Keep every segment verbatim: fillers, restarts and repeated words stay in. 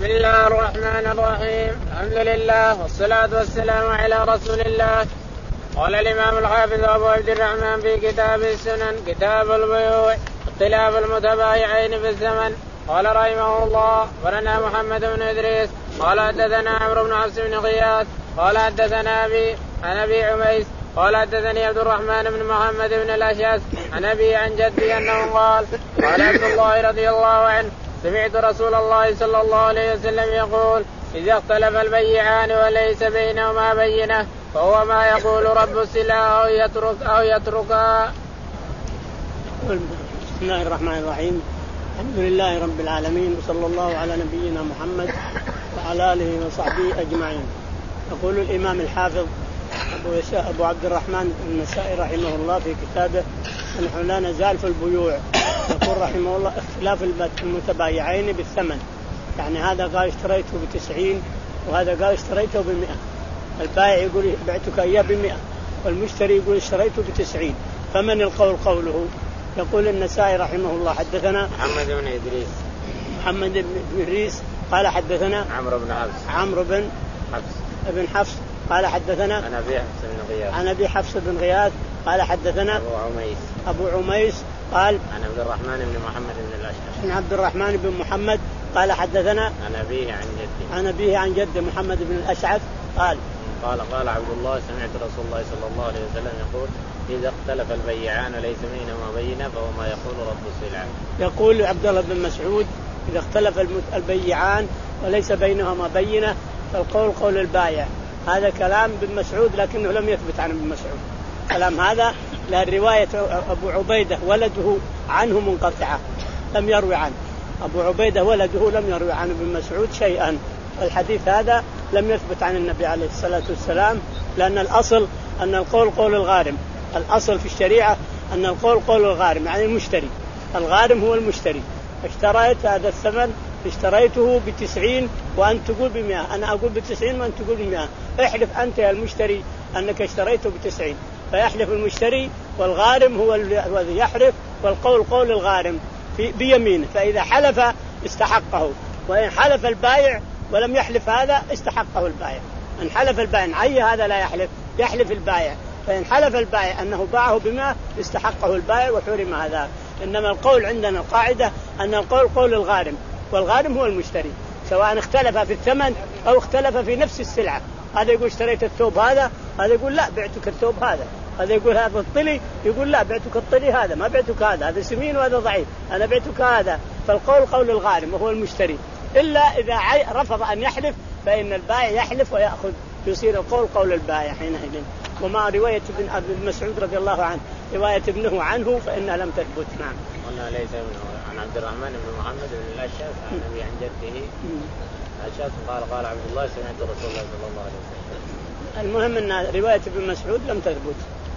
بسم الله الرحمن الرحيم. الحمد لله والصلاة والسلام على رسول الله. قال الإمام الحافظ أبو عبد الرحمن في كتاب السنن كتاب البيوع اختلاف المتبايعين في الزمن. قال رحمه الله ورنا محمد بن إدريس قال حدثنا عمرو بن حفص بن غياث قال حدثنا أبي عن أبي عميس قال حدثني عبد الرحمن بن محمد بن الأشعث عن أبي عن جدي أنه قال قال عبد الله رضي الله عنه سمعت رسول الله صلى الله عليه وسلم يقول إذا اختلف البيعان وليس بينهما بينة فهو ما يقول رب السلعة أو يترك أو يتركها. بسم الله الرحمن الرحيم. الحمد لله رب العالمين وصلى الله على نبينا محمد وعلى آله وصحبه أجمعين. يقول الإمام الحافظ أبو عبد الرحمن النسائي رحمه الله في كتابه نحن لا نزال في البيوع. يقول رحمه الله اختلاف المتبايعين بالثمن، يعني هذا قال اشتريته بتسعين وهذا قال اشتريته بمئة. البائع يقول بعتك إياه بمئة والمشتري يقول اشتريته بتسعين، فمن القول قوله؟ يقول النسائي رحمه الله حدثنا محمد بن إدريس محمد بن إدريس قال حدثنا عمرو بن حفص عمرو بن حفص بن حفص قال حدثنا عن أبي حفص بن غياث عن أبي حفص بن غياث قال حدثنا أبو عميس أبو عميس قال عن عبد الرحمن بن محمد بن الأشعث عن عبد الرحمن بن محمد قال حدثنا عن أبيه عن جده عن أبيه عن جده محمد بن الأشعث قال قال قال عبد الله سمعت رسول الله صلى الله عليه وسلم يقول إذا اختلف البيعان ليس بينهما بينة فهو ما يقول رب السلعة. يقول عبد الله بن مسعود إذا اختلف البيعان وليس بينهما بينة فالقول قول البائع. هذا كلام ابن مسعود لكنه لم يثبت عن ابن مسعود. كلام هذا لا رواية أبو عبيدة ولده عنه منقطعة لم يروي عنه. أبو عبيدة ولده لم يروي عن ابن مسعود شيئا. الحديث هذا لم يثبت عن النبي عليه الصلاة والسلام، لأن الأصل أن القول قول الغارم. الأصل في الشريعة أن القول قول الغارم، يعني المشتري. الغارم هو المشتري. اشتريت هذا الثمن اشتريته بتسعين وأنت تقول بمئة، أنا أقول بتسعين وأنت تقول بمئة. احلف أنت يا المشتري أنك اشتريته بتسعين، فيحلف المشتري والغارم هو الذي يحلف، والقول قول الغارم في بيمينه، فإذا حلف استحقه، وإن حلف البائع ولم يحلف هذا استحقه البائع. إن حلف البائع عي هذا لا يحلف، يحلف البائع، فإن حلف البائع أنه باعه بمئة استحقه البائع وحرم هذا. إنما القول عندنا القاعدة أن القول قول الغارم، والغارم هو المشتري، سواء اختلف في الثمن أو اختلف في نفس السلعة. هذا يقول اشتريت الثوب هذا، هذا يقول لا بعتك الثوب هذا، هذا يقول هذا الطلي، يقول لا بعتك الطلي هذا، ما بعتك هذا، هذا سمين وهذا ضعيف، أنا بعتك هذا. فالقول قول الغارم وهو المشتري، إلا إذا رفض أن يحلف فإن البائع يحلف ويأخذ، يصير القول قول البائع حينئذ. وما رواية ابن أبي مسعود رضي الله عنه رواية ابنه عنه فإنها لم تثبت. نعم. قلنا ليس منه عن عبد الرحمن بن محمد بن الأشعث عن أبي عن جده الأشعث قال قال عبد الله سمعت رسول الله صلى الله عليه وسلم. المهم أن رواية ابن مسعود لم تثبت.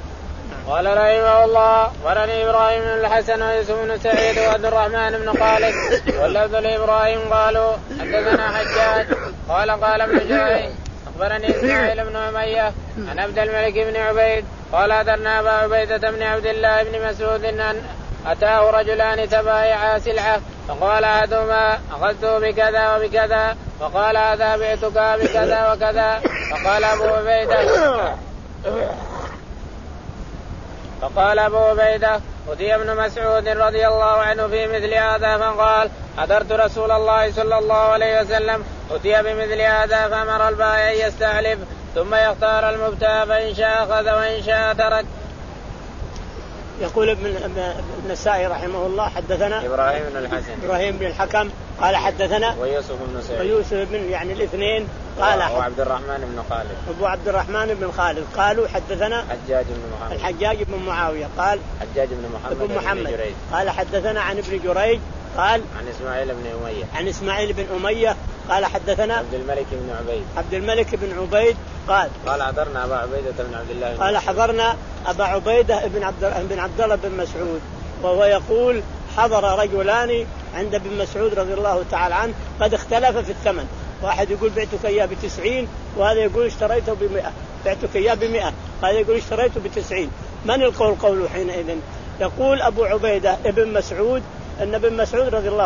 قال رحمه الله ورني إبراهيم بن الحسن ويوسف بن سعيد وعبد الرحمن بن خالد واللفظ لإبراهيم قالوا حدثنا حجاج قال قال ابن جريج أخبرني إسماعيل بن أمية عن عبد الملك بن عبيد قال أدرنا أبا عبيدة بن عبد الله بن مسعود أن أتاه رجلان تبايعا سلعة فقال أحدهما أخذته بكذا وبكذا وقال هذا بعتك بكذا وكذا فقال أبو عبيدة فقال أبو عبيدة أتي ابن مسعود رضي الله عنه في مثل هذا فقال حضرت رسول الله صلى الله عليه وسلم أتي بمثل هذا فأمر البائع يستحلف ثم يختار المبتاع فإن شاء أخذ وإن شاء ترك. يقول ابن النسائي رحمه الله حدثنا إبراهيم بن الحسن إبراهيم بن الحكم قال حدثنا ويوسف بن سعيد ويوسف بن يعني الاثنين قال وعبد الرحمن بن خالد أبو عبد الرحمن بن خالد قالوا حدثنا حجاج بن محمد الحجاج بن معاوية قال حجاج بن محمد بن محمد قال حدثنا عن ابن جريج قال عن إسماعيل بن أمية عن إسماعيل بن أمية قال حدثنا عبد الملك بن عبيد عبد الملك بن عبيد قال قال حضرنا أبا عبيدة بن عبد الله قال حضرنا أبا عبيدة بن عبد بن عبد الله بن مسعود، وهو يقول حضر رجلان عند ابن مسعود رضي الله تعالى عنه قد اختلف في الثمن، واحد يقول بعتك إياه بتسعين وهذا يقول اشتريته بمئة، بعتك إياه بمئة هذا يقول اشتريته بتسعين. من القول قوله حينئذ؟ يقول أبو عبيدة ابن مسعود أن ابن مسعود رضي الله عنه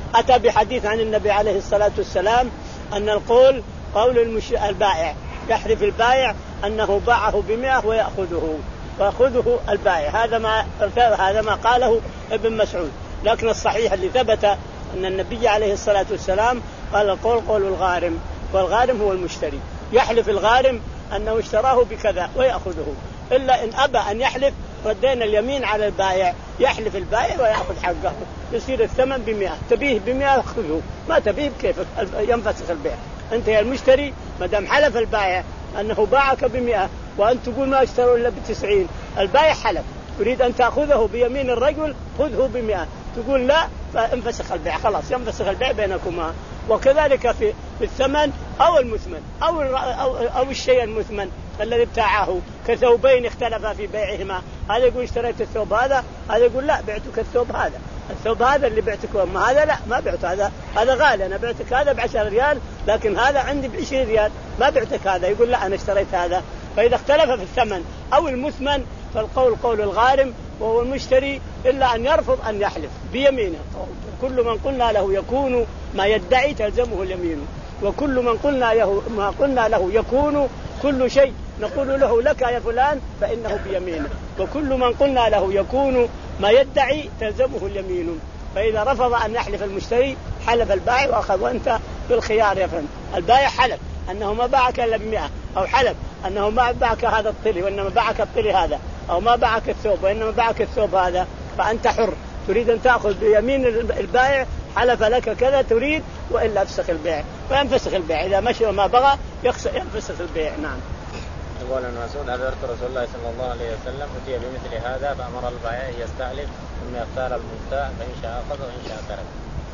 أتى بحديث عن النبي عليه الصلاة والسلام أن القول قول المش... البائع، يحلف البائع أنه باعه بمئة ويأخذه ويأخذه البائع. هذا ما هذا ما قاله ابن مسعود. لكن الصحيح اللي ثبت أن النبي عليه الصلاة والسلام قال القول قول الغارم، والغارم هو المشتري. يحلف الغارم أنه اشتراه بكذا ويأخذه، إلا إن أبى أن يحلف ردينا اليمين على البائع، يحلف البائع ويأخذ حقه، يصير الثمن بمئة. تبيه بمئة خذه، ما تبيه كيف ينفسخ البيع. أنت يا المشتري ما دام حلف البائع أنه باعك بمئة وأنت تقول ما اشتروا إلا بتسعين، البائع حلف تريد أن تأخذه بيمين الرجل خذه بمئة، تقول لا فانفسخ البيع، خلاص ينفسخ البيع بينكما. وكذلك في الثمن أو المثمن أو, أو, أو الشيء المثمن الذي ابتاعه، كثوبين اختلفا في بيعهما، هذا يقول اشتريت الثوب هذا، هذا يقول لا بعتك الثوب هذا، الثوب هذا اللي بعتك، ما هذا لا ما بعت، هذا هذا غالي، أنا بعتك هذا بعشر ريال لكن هذا عندي بعشرين ريال ما بعتك هذا، يقول لا أنا اشتريت هذا. فإذا اختلف في الثمن أو المثمن فالقول قول الغارم وهو المشتري، إلا أن يرفض أن يحلف بيمينه. كل من قلنا له يكون ما يدعي تلزمه اليمين، وكل من قلنا له ما قلنا له يكون كل شيء نقول له لك يا فلان فإنه بيمينه، وكل من قلنا له يكون ما يدعي تلزمه اليمين. فإذا رفض أن يحلف المشتري حلف البائع وأخذ، وأنت بالخيار يا فندم. البائع حلف أنه ما باعك إلا بمئة، أو حلف أنه ما باعك هذا الطلي وإنما باعك الطلي هذا، أو ما باعك الثوب وإنما باعك الثوب هذا، فأنت حر تريد أن تأخذ بيمين البائع حلف لك كذا تريد، وإلا أفسخ البيع فينفسخ البيع. إذا مشي وما بغى ينفسخ البيع. نعم. يقول ابن مسعود حضرت رسول الله صلى الله عليه وسلم أتي بمثل هذا فأمر البائع يستحلف ثم يختار المبتاع فإن شاء أخذ وإن شاء ترك.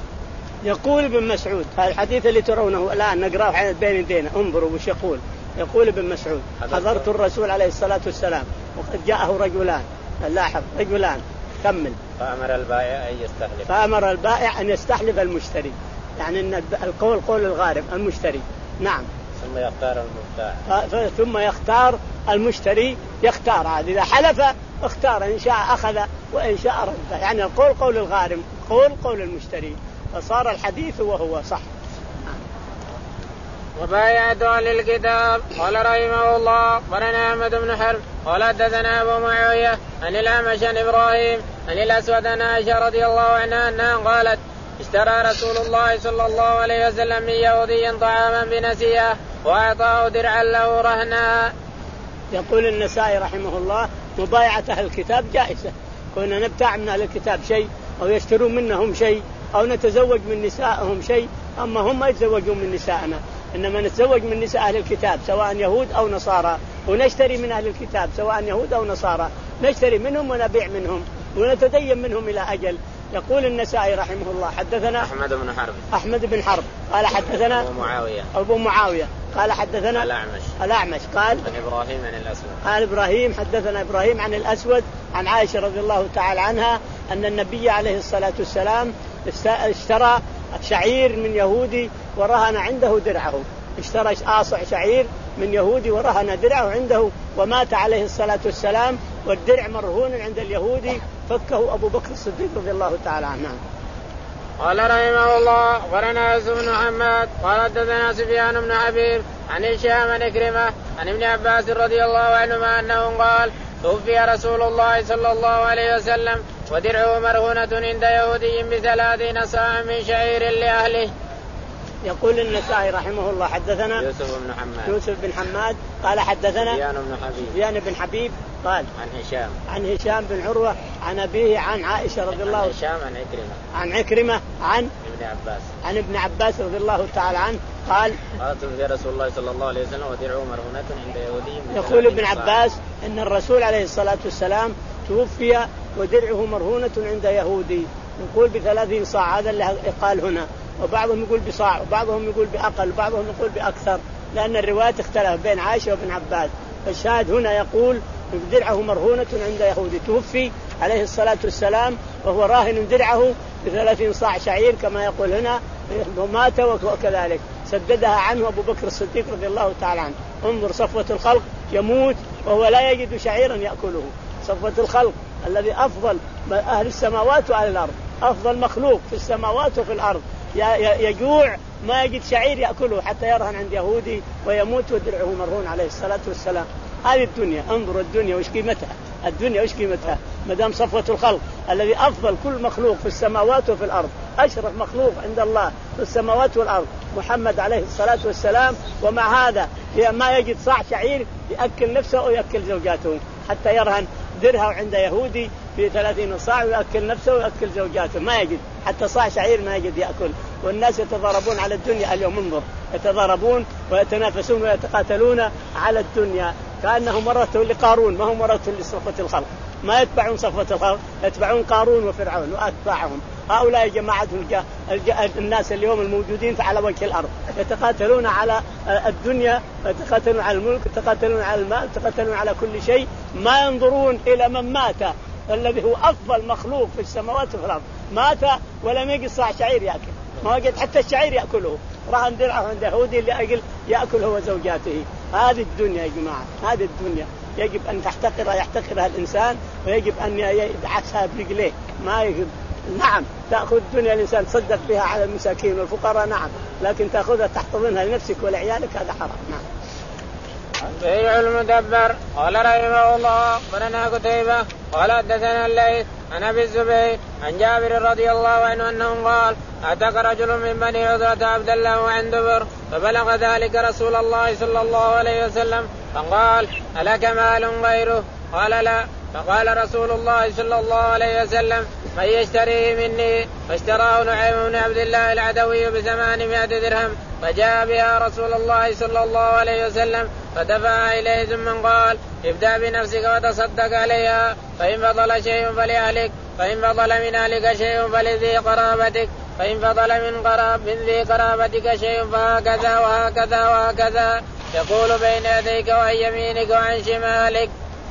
يقول ابن مسعود هذا الحديث اللي ترونه الآن نقرأه بين يدينا، انظروا وش يقول. يقول ابن مسعود حضرت الرسول عليه الصلاة والسلام وقد جاءه رجلان، لاحظ رجلان كمل، فأمر البائع أن يستحلف فأمر البائع أن يستحلف المشتري، يعني أن القول قول الغارم المشتري. نعم. ثم يختار المبتاع ثم يختار المشتري، يختار هذا إذا حلف اختار، إن شاء أخذ وإن شاء رد، يعني القول قول الغارم قول قول المشتري، فصار الحديث وهو صح. وبايعت أهل الكتاب. قال رحمه الله قرنا أحمد بن حرب قال حدثنا أبو معاوية عن الأعمش عن إبراهيم عن الأسود عن عائشة رضي الله عنها أنها قالت اشترى رسول الله صلى الله عليه وسلم من يهودي طعاما بنسيه وأعطاه درعا له رهنا. يقول النسائي رحمه الله مبايعة أهل الكتاب جائزة، كنا نبتاع من أهل الكتاب شيء أو يشترون منهم شيء أو نتزوج من نسائهم شيء، أما هم ما يتزوجون من نسائنا، إنما نتزوج من نساء أهل الكتاب سواء يهود أو نصارى، ونشتري من أهل الكتاب سواء يهود أو نصارى، نشتري منهم ونبيع منهم ونتدين منهم إلى أجل. يقول النسائي رحمه الله حدثنا أحمد بن حرب أحمد بن حرب قال حدثنا أبو معاوية أبو معاوية قال حدثنا الأعمش الأعمش قال عن إبراهيم عن الأسود قال إبراهيم حدثنا إبراهيم عن الأسود عن عائشة رضي الله تعالى عنها أن النبي عليه الصلاة والسلام اشترى شعير من يهودي ورهن عنده درعه، اشترى آصع شعير من يهودي ورهن درعه عنده، ومات عليه الصلاة والسلام والدرع مرهون عند اليهودي، فكه أبو بكر الصديق رضي الله تعالى عنه. قال رحمه الله قرنا يوسف بن محمد قال حدثنا سفيان بن حبيب عن هشام عن عكرمة عن ابن عباس رضي الله عنهما أنه قال توفي رسول الله صلى الله عليه وسلم ودرعه مرهونة عند يهودي بثلاثين صاعا من شعير لأهله. يقول النسائي رحمه الله حدثنا يوسف بن حماد يوسف بن حماد قال حدثنا سفيان بن حبيب سفيان بن حبيب قال عن هشام عن هشام بن عروة عن أبيه عن عائشة رضي الله عن هشام عن عكرمة عن عكرمة عن ابن عباس عن ابن عباس رضي الله تعالى عنه قال قال توفي رسول الله صلى الله عليه وسلم ودرعه مرهونة عند يهودي. يقول ابن عباس إن الرسول عليه الصلاة والسلام توفي ودرعه مرهونة عند يهودي، يقول بثلاثين صاع، هذا اللي قال هنا، وبعضهم يقول بصاع وبعضهم يقول بأقل وبعضهم يقول بأكثر، لأن الروايات اختلف بين عائشة وابن عباس. فالشاهد هنا يقول درعه مرهونة عند يهودي، توفي عليه الصلاة والسلام وهو راهن درعه بثلاثين صاع شعير كما يقول هنا، ومات وكذلك سددها عنه أبو بكر الصديق رضي الله تعالى عنه. انظر صفوة الخلق يموت وهو لا يجد شعيرا يأكله، صفوة الخلق الذي أفضل أهل السماوات وأهل الأرض، أفضل مخلوق في السماوات وفي الأرض يجوع ما يجد شعير يأكله حتى يرهن عند يهودي ويموت ودرعه مرهون عليه الصلاة والسلام. هذه الدنيا، انظر الدنيا وش قيمتها، الدنيا وش قيمتها مدام صفوة الخلق الذي أفضل كل مخلوق في السماوات وفي الأرض، أشرف مخلوق عند الله في السماوات والأرض محمد عليه الصلاة والسلام، ومع هذا ما يجد صاع شعير يأكل نفسه ويأكل زوجاته حتى يرهن درعه عند يهودي في ثلاثين صاع ويأكل نفسه ويأكل زوجاته، ما يجد حتى صاع شعير ما يجد يأكل. والناس يتضاربون على الدنيا اليوم، انظر يتضاربون ويتنافسون ويتقاتلون على الدنيا كأنه مرته لقارون ما هو مرته لصفوة الخلق، ما يتبعون صفوة الخلق، يتبعون قارون وفرعون وأتباعهم. هؤلاء جماعة الناس اليوم الموجودين على وجه الأرض يتقاتلون على الدنيا، يتقاتلون على الملك، يتقاتلون على المال، يتقاتلون على كل شيء، ما ينظرون إلى من مات الذي هو أفضل مخلوق في السماوات وفي الأرض، مات ولم يجد صاع شعير يأكل، ما وجد حتى الشعير يأكله، رهن درعه عند يهودي لأجل يأكل هو زوجاته. هذه الدنيا يا جماعة، هذه الدنيا يجب أن تحتقرها يحتقرها الإنسان، ويجب أن يدعسها برجليه، ما يجب. نعم تأخذ الدنيا الإنسان تصدق بها على المساكين والفقراء، نعم، لكن تأخذها تحتضنها لنفسك ولعيالك هذا حرام. نعم. بيع المدبر. قال رحمه الله أخبرنا قتيبة قال حدثنا الليث عن أبي الزبير عن جابر رضي الله عنه أنه قال أعتق رجل من بني عذرة عبد الله عن دبر فبلغ ذلك رسول الله صلى الله عليه وسلم فقال ألك مال غيره؟ قال لا. فقال رسول الله صلى الله عليه وسلم من يشتريه مني؟ فاشتراه نعيم بن عبد الله العدوي بثمانمائة درهم فجاء بها رسول الله صلى الله عليه وسلم فدفع إليه ثم قال ابدأ بنفسك وتصدق عليها، فإن فضل شيء فلأهلك، فإن فضل من أهلك شيء فلذي قرابتك، فإن فضل من قراب من ذي قرابتك شيء فهكذا وهكذا وهكذا، يقول بين يديك وعن يمينك وعن شمالك.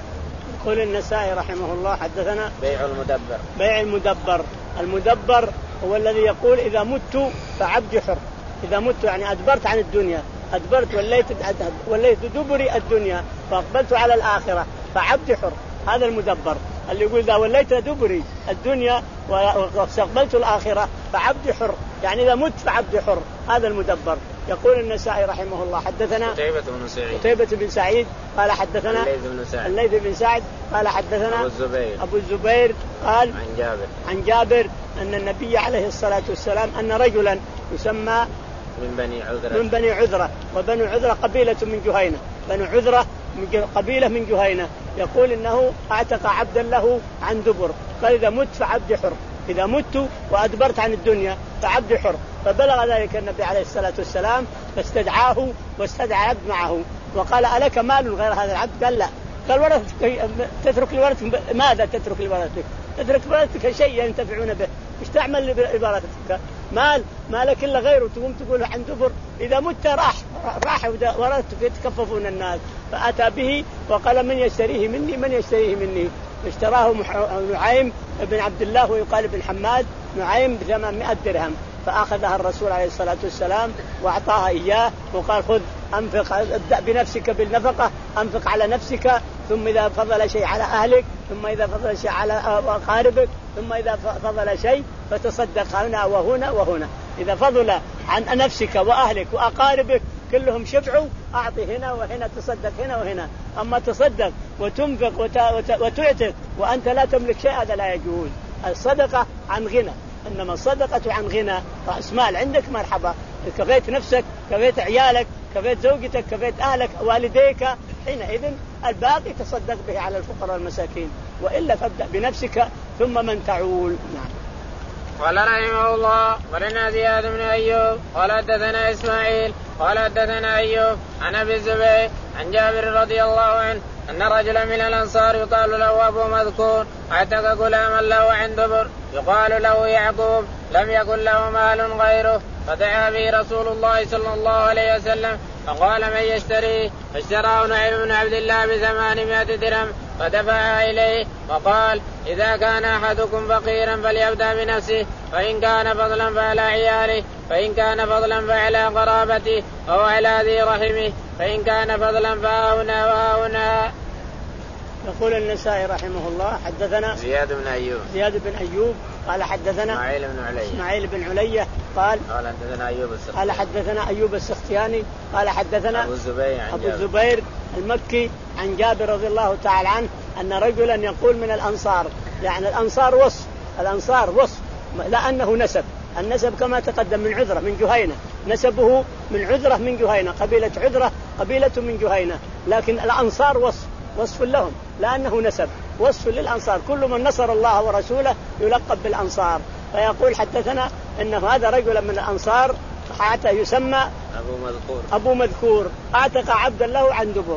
يقول النسائي رحمه الله حدثنا بيع المدبر. بيع المدبر. المدبر هو الذي يقول إذا مت فعبدي حر، إذا مت يعني أدبرت عن الدنيا، أدبرت وليت وليت دبري الدنيا فأقبلت على الآخرة فعبدي حر، هذا المدبر اللي يقول إذا وليت دبري الدنيا واستقبلت الآخرة فعبدي حر، يعني إذا مت فعبدي حر، هذا المدبر. يقول النسائي رحمه الله حدثنا قتيبة بن سعيد قتيبة بن سعيد قال حدثنا الليث بن سعد الليث بن سعد قال حدثنا أبو الزبير أبو الزبير قال عن جابر عن جابر أن النبي عليه الصلاة والسلام أن رجلا يسمى من بني عذرة من بني عذرة، وبنو عذرة قبيلة من جهينة، بنو عذرة قبيلة من جهينة، يقول إنه أعتق عبدا له عن دبر، قال إذا مت فعبد حر، إذا مت وأدبرت عن الدنيا فعبد حر. فبلغ ذلك النبي عليه الصلاة والسلام فاستدعاه واستدعى عبد معه وقال ألك مال غير هذا العبد؟ قال لا. قال ورثتك تترك لورثتك ماذا تترك لورثتك؟ تترك لورثتك شيء ينتفعون به، ايش تعمل لورثتك؟ مال مالك إلا غيره تقوم تقول عن دبر؟ إذا مت راح راح ورثتك يتكففون الناس. فأتى به وقال من يشتريه مني؟ من يشتريه مني؟ اشتراه نعيم بن عبد الله ويقال بن حماد، نعيم بثمانمائة درهم، فأخذها الرسول عليه الصلاة والسلام وأعطاها إياه وقال خذ أنفق، ابدأ بنفسك بالنفقة، أنفق على نفسك، ثم إذا فضل شيء على أهلك، ثم إذا فضل شيء على أقاربك، ثم إذا فضل شيء فتصدق هنا وهنا وهنا. إذا فضل عن نفسك وأهلك وأقاربك كلهم شبعوا أعطي هنا وهنا، تصدق هنا وهنا. أما تصدق وتنفق وتعتق وأنت لا تملك شيء هذا لا يجوز. الصدقة عن غنى، إنما الصدقة عن غنى، رأس مال عندك مرحبا، كفيت نفسك، كفيت عيالك، كفيت زوجتك، كفيت أهلك والديك، حينئذ الباقي تصدق به على الفقراء والمساكين، وإلا فابدأ بنفسك ثم من تعول. نعم. قال رحمه الله ولنا زياد بن أيوب قال حدثنا إسماعيل قال حدثنا أيوب عن أبي الزبير عن جابر رضي الله عنه أن رجلا من الأنصار يقال له أبو مذكور اعتق غلاما له عن دبر يقال له يعقوب لم يكن له مال غيره، فدعا به رسول الله صلى الله عليه وسلم فقال من يشتريه؟ فاشتراه نعيم بن عبد الله بثمانمائة درهم فدفع إليه وقال إذا كان أحدكم فقيرا فليبدأ بنفسه، فإن كان فضلا فعلى عياله، فإن كان فضلا فعلى قرابته أو على ذي رحمه، فإن كان فضلا فهنا وهنا. يقول النسائي رحمه الله حدثنا زياد بن أيوب زياد بن أيوب قال حدثنا إسماعيل بن علية إسماعيل بن علية قال قال حدثنا أيوب السختياني قال حدثنا أيوب السختياني قال حدثنا أبو الزبير عن أبو الزبير المكي عن جابر رضي الله تعالى عنه أن رجلا يقول من الأنصار، يعني الأنصار وصف الأنصار وصف لا أنه نسب، النسب كما تقدم من عذرة من جهينة، نسبه من عذرة من جهينة، قبيلة عذرة قبيلة من جهينة، لكن الأنصار وصف وصف لهم لأنه نسب، وصف للأنصار، كل من نصر الله ورسوله يلقب بالأنصار. فيقول حدثنا إنه هذا رجلا من الأنصار حتى يسمى أبو مذكور أبو مذكور أعتق عبدا له عن دبر،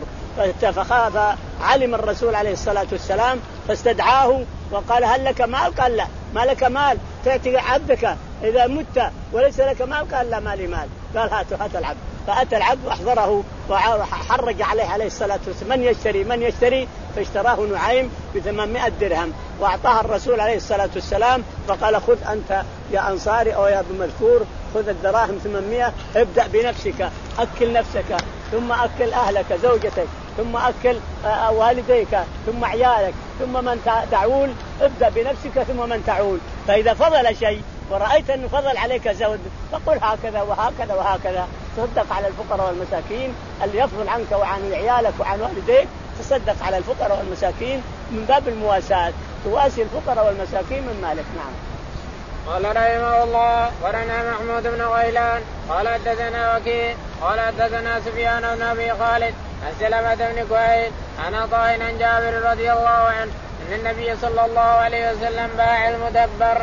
فخاف علم الرسول عليه الصلاة والسلام فاستدعاه وقال هل لك مال؟ قال لا. ما لك مال تعتق عبدك إذا مت وليس لك مال؟ قال لا مالي مال. قال هات هات العبد، فأتى العبد وأحضره وحرج عليه عليه الصلاة والسلام من يشتري من يشتري فاشتراه نعيم بثمانمائة درهم وأعطاها الرسول عليه الصلاة والسلام فقال خذ أنت يا أنصاري أو يا أبو مذكور خذ الدراهم ثمانمائة، ابدأ بنفسك، أكل نفسك ثم أكل أهلك زوجتك ثم أكل والديك ثم عيالك ثم من تعول، ابدأ بنفسك ثم من تعول، فإذا فضل شيء ورأيت أنه فضل عليك زود فقل هكذا وهكذا وهكذا، تصدق على الفقراء والمساكين اللي يفضل عنك وعن عيالك وعن والديك، تصدق على الفقراء والمساكين من باب المواساة، تواسي الفقراء والمساكين من مالك. نعم. قال رحمه الله ورنا محمود بن غيلان قال حدثنا وكيع قال حدثنا سفيان بن أبي خالد عن سلمة بن كهيل عن عطاء عن جابر رضي الله عنه أن النبي صلى الله عليه وسلم باع المدبر.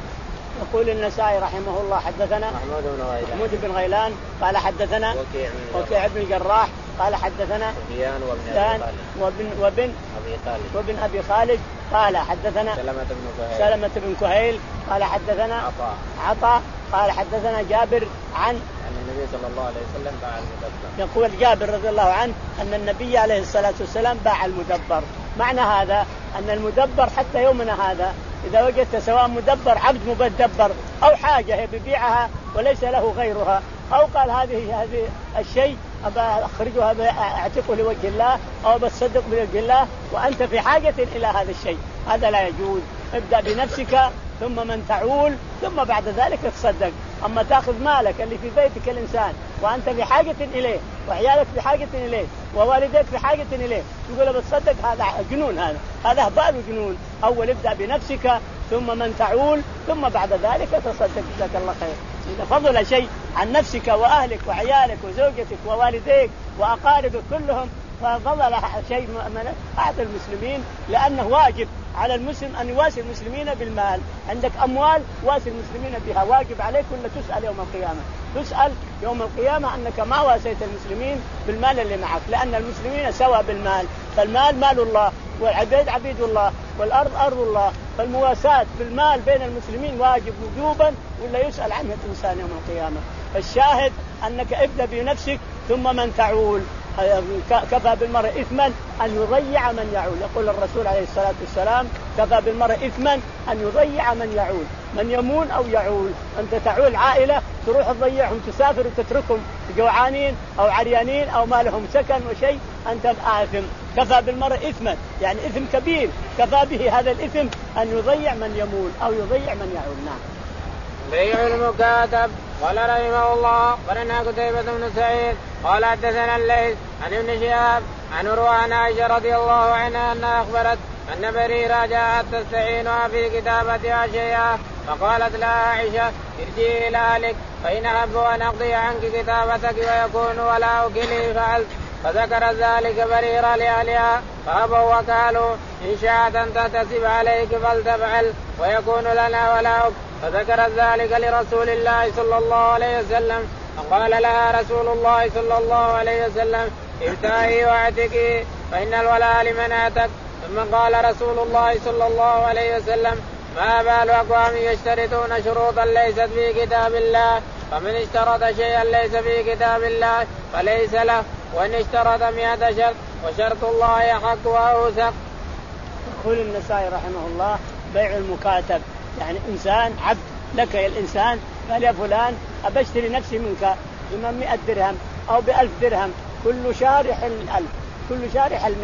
يقول النسائي رحمه الله حدثنا محمود بن غيلان محمود بن غيلان قال حدثنا وكيع بن الجراح قال حدثنا سفيان وابن وابن وابن أبي خالد وابن أبي خالد قال حدثنا سلمة بن كهيل سلمة بن كهيل قال حدثنا عطاء عطاء قال حدثنا جابر عن أن النبي صلى الله عليه وسلم باع المدبر. يقول جابر رضي الله عنه أن النبي عليه الصلاة والسلام باع المدبر. معنى هذا أن المدبر حتى يومنا هذا إذا وجدت سواء مدبر عبد مدبر أو حاجة ببيعها وليس له غيرها، أو قال هذه هذه الشيء أبى أخرجها أعتقه لوجه الله أو بتصدق بوجه الله وأنت في حاجة إلى هذا الشيء، هذا لا يجوز. ابدأ بنفسك ثم من تعول ثم بعد ذلك تصدق. أما تأخذ مالك اللي في بيتك الإنسان وأنت في حاجة إليه وعيالك في حاجة إليه ووالديك في حاجة إليه تقول بتصدق، هذا جنون، هذا هذا هبال وجنون. أول ابدأ بنفسك ثم من تعول ثم بعد ذلك تصدق، جزاك الله خير. إذا فضل شيء عن نفسك وأهلك وعيالك وزوجتك ووالديك وأقاربك كلهم ففضل شيء من أعطى المسلمين، لأنه واجب على المسلم أن يواسي المسلمين بالمال. عندك أموال واسي المسلمين بها، واجب عليك ولا تسأل يوم القيامة، تسأل يوم القيامة أنك ما واسيت المسلمين بالمال اللي معك، لأن المسلمين سوا بالمال، فالمال مال الله والعبيد عبيد الله والأرض أرض الله، فالمواساة بالمال بين المسلمين واجب وجوبا ولا يسأل عنه الإنسان يوم القيامة. فالشاهد أنك ابدأ بنفسك ثم من تعول. كفى بالمرء إثما أن يضيع من يعول، يقول الرسول عليه الصلاة والسلام كفى بالمرء إثما أن يضيع من يعول، من يمون أو يعول. أنت تعول عائلة تروح تضيعهم، تسافر وتتركهم جوعانين أو عريانين أو ما لهم سكن وشيء، أنت آثم. كفى بالمرء إثما يعني إثم كبير، كفى به هذا الإثم أن يضيع من يمون أو يضيع من يعول. نعم. بيع المكاتب. قال رحمه الله ولنا قتيبة بن سعيد قال حدثنا الليث عن ابن شهاب عن عروة عن عائشة رضي الله عنها أنها أخبرت أن بريرة جاءت تستعينها في كتابتها شيئا فقالت لها عائشة ارجعي إلى أهلك فإن أحب أن أقضي عنك كتابتك ويكون ولا أكلي فعلت، فذكر ذلك بريرة لأهلها فأبوا وقالوا إن شاءت أن تحتسب عليك فلتفعل ويكون لنا ولا أكل، فذكر ذلك لرسول الله صلى الله عليه وسلم فقال لها رسول الله صلى الله عليه وسلم ابتعي واعتقي فإن الولاء لمن أعتق. ثم قال رسول الله صلى الله عليه وسلم ما بال أقوام يشترطون شروطا ليست في كتاب الله، فمن اشترط شيئا ليس في كتاب الله فليس له، وإن اشترط مئة شرط وشرط الله حق وأوثق. يقول النسائي رحمه الله بيع المكاتب، يعني إنسان عبد لك يا الإنسان قال يا فلان أبشتري نفسي منك بمئة درهم أو بألف درهم، كل شهر يحل ألف، كل شهر يحل مئة،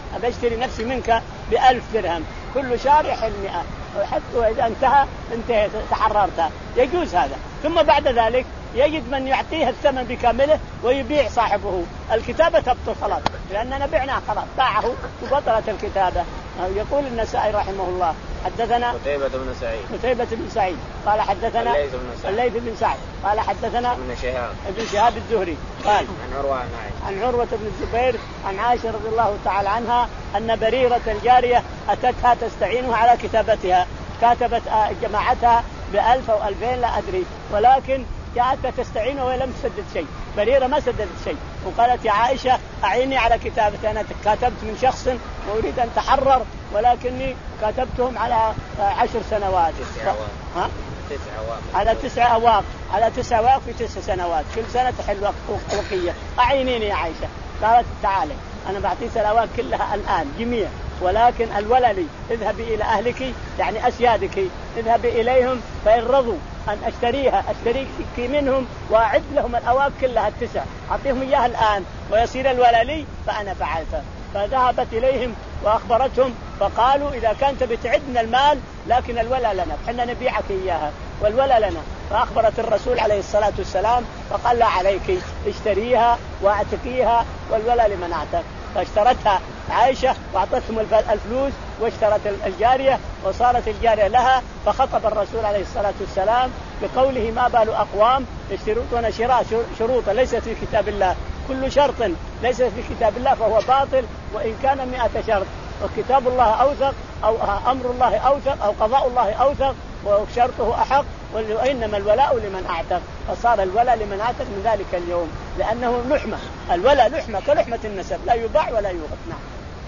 أبى أشتري نفسي منك بألف درهم كل شهر يحل مئة، وحتى وإذا انتهى انتهت تحررتها، يجوز هذا. ثم بعد ذلك يجد من يعطيه الثمن بكامله ويبيع صاحبه، الكتابة تبطل خلاص لأننا بعناه خلاص باعه وبطلت الكتابة. يقول النسائي رحمه الله حدثنا قتيبة بن سعيد قتيبة بن سعيد قال حدثنا الليث بن سعد الليث بن سعد قال حدثنا ابن شهاب ابن شهاب الزهري قال عن عروة عن عائشة عن عروة بن الزبير عن عائشة رضي الله تعالى عنها أن بريرة الجارية أتتها تستعينها على كتابتها، كاتبت جماعتها بألف أو ألفين لا أدري، ولكن جاءت تستعينه ولم تسدد شيء، بريرة ما سددت شيء، وقالت يا عائشة أعيني على كتابتي، أنا كاتبت من شخص وأريد أن تحرر ولكني كاتبتهم على عشر سنوات تسع أواق ها؟ تسع أواق على تسع أواق على تسع أواق في تسع سنوات كل سنة تحل وقية، أعينيني يا عائشة. قالت تعالي أنا بعطيك الأواق كلها الآن جميع، ولكن الولد اذهبي إلى أهلك يعني أسيادك اذهبي إليهم فإن رضوا أن أشتريها أشتريك منهم وأعد لهم الأواق كلها التسع أعطيهم إياها الآن ويصير الولد فأنا فعلت. فذهبت إليهم وأخبرتهم فقالوا إذا كانت بتعدنا المال لكن الولا لنا حنا نبيعك إياها والولا لنا. فأخبرت الرسول عليه الصلاة والسلام فقال لا عليك اشتريها واعتقيها والولا لمن اعتق. فاشترتها عائشة وأعطتهم الفلوس واشترت الجارية وصارت الجارية لها. فخطب الرسول عليه الصلاة والسلام بقوله ما بال أقوام يشترطون شراء شروطا ليست في كتاب الله، كل شرط ليس في كتاب الله فهو باطل وإن كان مئة شرط، وكتاب الله أوثق أو أمر الله أوثق أو قضاء الله أوثق وشرطه أحق، وإنما الولاء لمن أعتق. فصار الولاء لمن أعتق من ذلك اليوم لأنه لحمة، الولاء لحمة كلحمة النسب لا يباع ولا يوغب. نعم.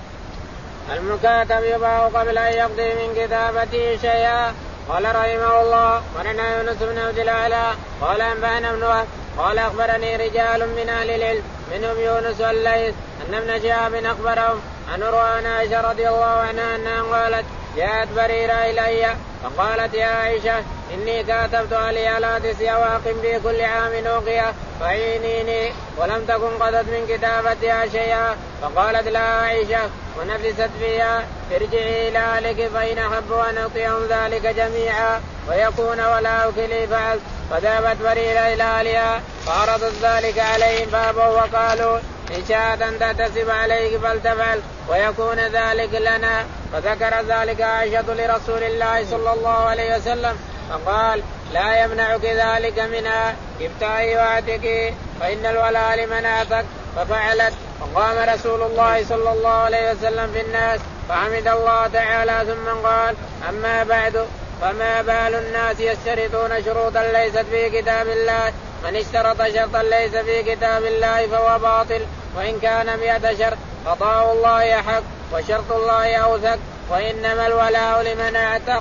المكاتب يباع قبل أن يقضي من كتابته شيئا. قال رحمه الله ولنا يونس بن عبد الأعلى قال أنبأنا ابن وهب قال أخبرني رجال من أهل العلم منهم يونس والليث أن ابن شهاب أخبرهم عن عروة عن عائشة رضي الله عنها أنها قالت جاءت بريرة إلي فقالت يا عائشة إني كاتبت علي على تسع أواق في كل عام أوقية فعينيني ولم تكن قضت من كتابتها شيئا. فقالت لا عائشة ونفست فيها ارجعي إلى أهلك فإن أحبوا أن أعطيهم ذلك جميعا ويكون ولاؤك لي فعلت. فذهبت بريرة إلى أهلها فعرضت ذلك عليهم فأبوا وقالوا إن شاءت أن تحتسب عليك فلتفعل ويكون ذلك لنا. فذكر ذلك عائشة لرسول الله صلى الله عليه وسلم فقال لا يمنعك ذلك منها ابتعي واعتقي فإن الولاء لمن أعتق. ففعلت. فقام رسول الله صلى الله عليه وسلم في الناس فحمد الله تعالى ثم قال أما بعد فما بال الناس يشترطون شروطا ليست في كتاب الله، من اشترط شرطا ليس في كتاب الله فهو باطل وإن كان مئة شرط قضاء الله حق وشرط الله أوثق وإنما الولاء لمن اعتق.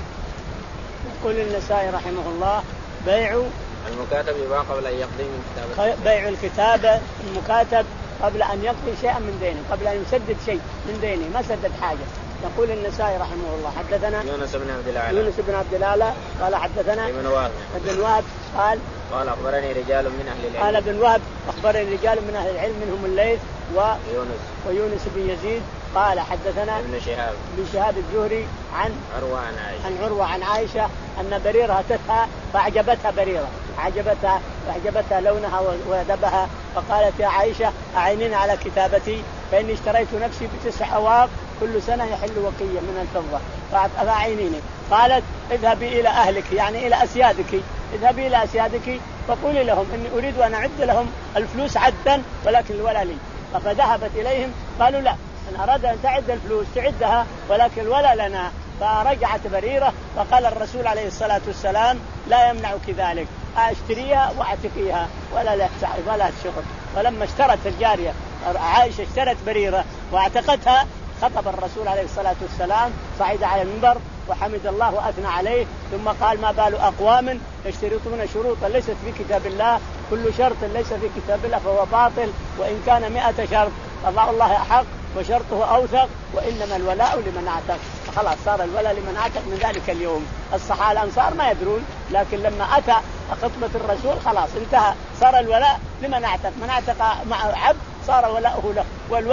يقول النسائي رحمه الله بيع المكاتب يباع قبل أن يقضي من كتابه، بيع الكتابة المكاتب قبل أن يقضي شيئا من دينه، قبل أن يسدد شيء من دينه ما سدد حاجة. يقول النسائي رحمه الله حدثنا يونس بن عبد الأعلى يونس بن عبد الأعلى قال حدثنا ابن وهب ابن وهب قال قال أخبرني رجال من أهل العلم قال ابن وهب أخبرني رجال من أهل العلم منهم الليث ويونس ويونس بن يزيد قال حدثنا ابن شهاب بن شهاب الزهري عن عروة عن عائشة عن عروة عن عائشة أن بريرة أتتها فأعجبتها بريرة أعجبتها وأعجبتها لونها ودبها فقالت يا عائشة أعينين على كتابتي فإني اشتريت نفسي بتسع أواق كل سنة يحل وقية من الفضة فأعينيني. قالت اذهبي إلى أهلك يعني إلى أسيادك اذهبي إلى أسيادك فقولي لهم إني أريد أن أعد لهم الفلوس عدا ولكن الولا لي. فذهبت إليهم قالوا لا إن أراد أن تعد الفلوس تعدها ولكن الولا لنا. فرجعت بريرة فقال الرسول عليه الصلاة والسلام لا يمنعك ذلك أشتريها واعتقيها ولا لا ولا تشغل. ولما اشترت الجارية عائشة اشترت بريرة واعتقتها خطب الرسول عليه الصلاة والسلام صعد على المنبر وحمد الله وأثنى عليه ثم قال ما بال أقوام يشترطون شروطا ليست في كتاب الله، كل شرط ليس في كتاب الله فهو باطل وإن كان مئة شرط قضاء الله أحق وشرطه أوثق وإنما الولاء لمن اعتق. خلاص صار الولاء لمن اعتق من ذلك اليوم. الصحابة الأنصار ما يدرون لكن لما أتى خطبة الرسول خلاص انتهى صار الولاء لمن اعتق، من اعتق مع عبد صار ولاؤه له والولاء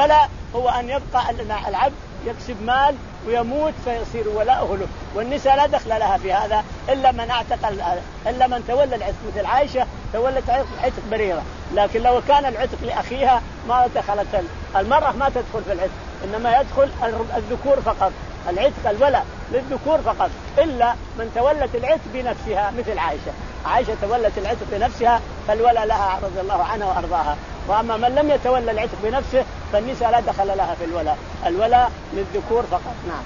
هو أن يبقى العبد يكسب مال ويموت فيصير ولاؤه له، والنساء لا دخل لها في هذا إلا من اعتق، إلا من تولى العتق، مثل عائشة تولت عتق بريرة، لكن لو كان العتق لأخيها ما دخلت المرأة، ما تدخل في العتق، إنما يدخل الذكور فقط، العتق الولاء للذكور فقط، إلا من تولت العتق بنفسها مثل عائشة. عائشة تولت العتق بنفسها فالولاء لها رضي الله عنها وأرضاها. وأما من لم يتولى العتق بنفسه فالنساء لا دخل لها في الولاء، الولاء للذكور فقط. نعم.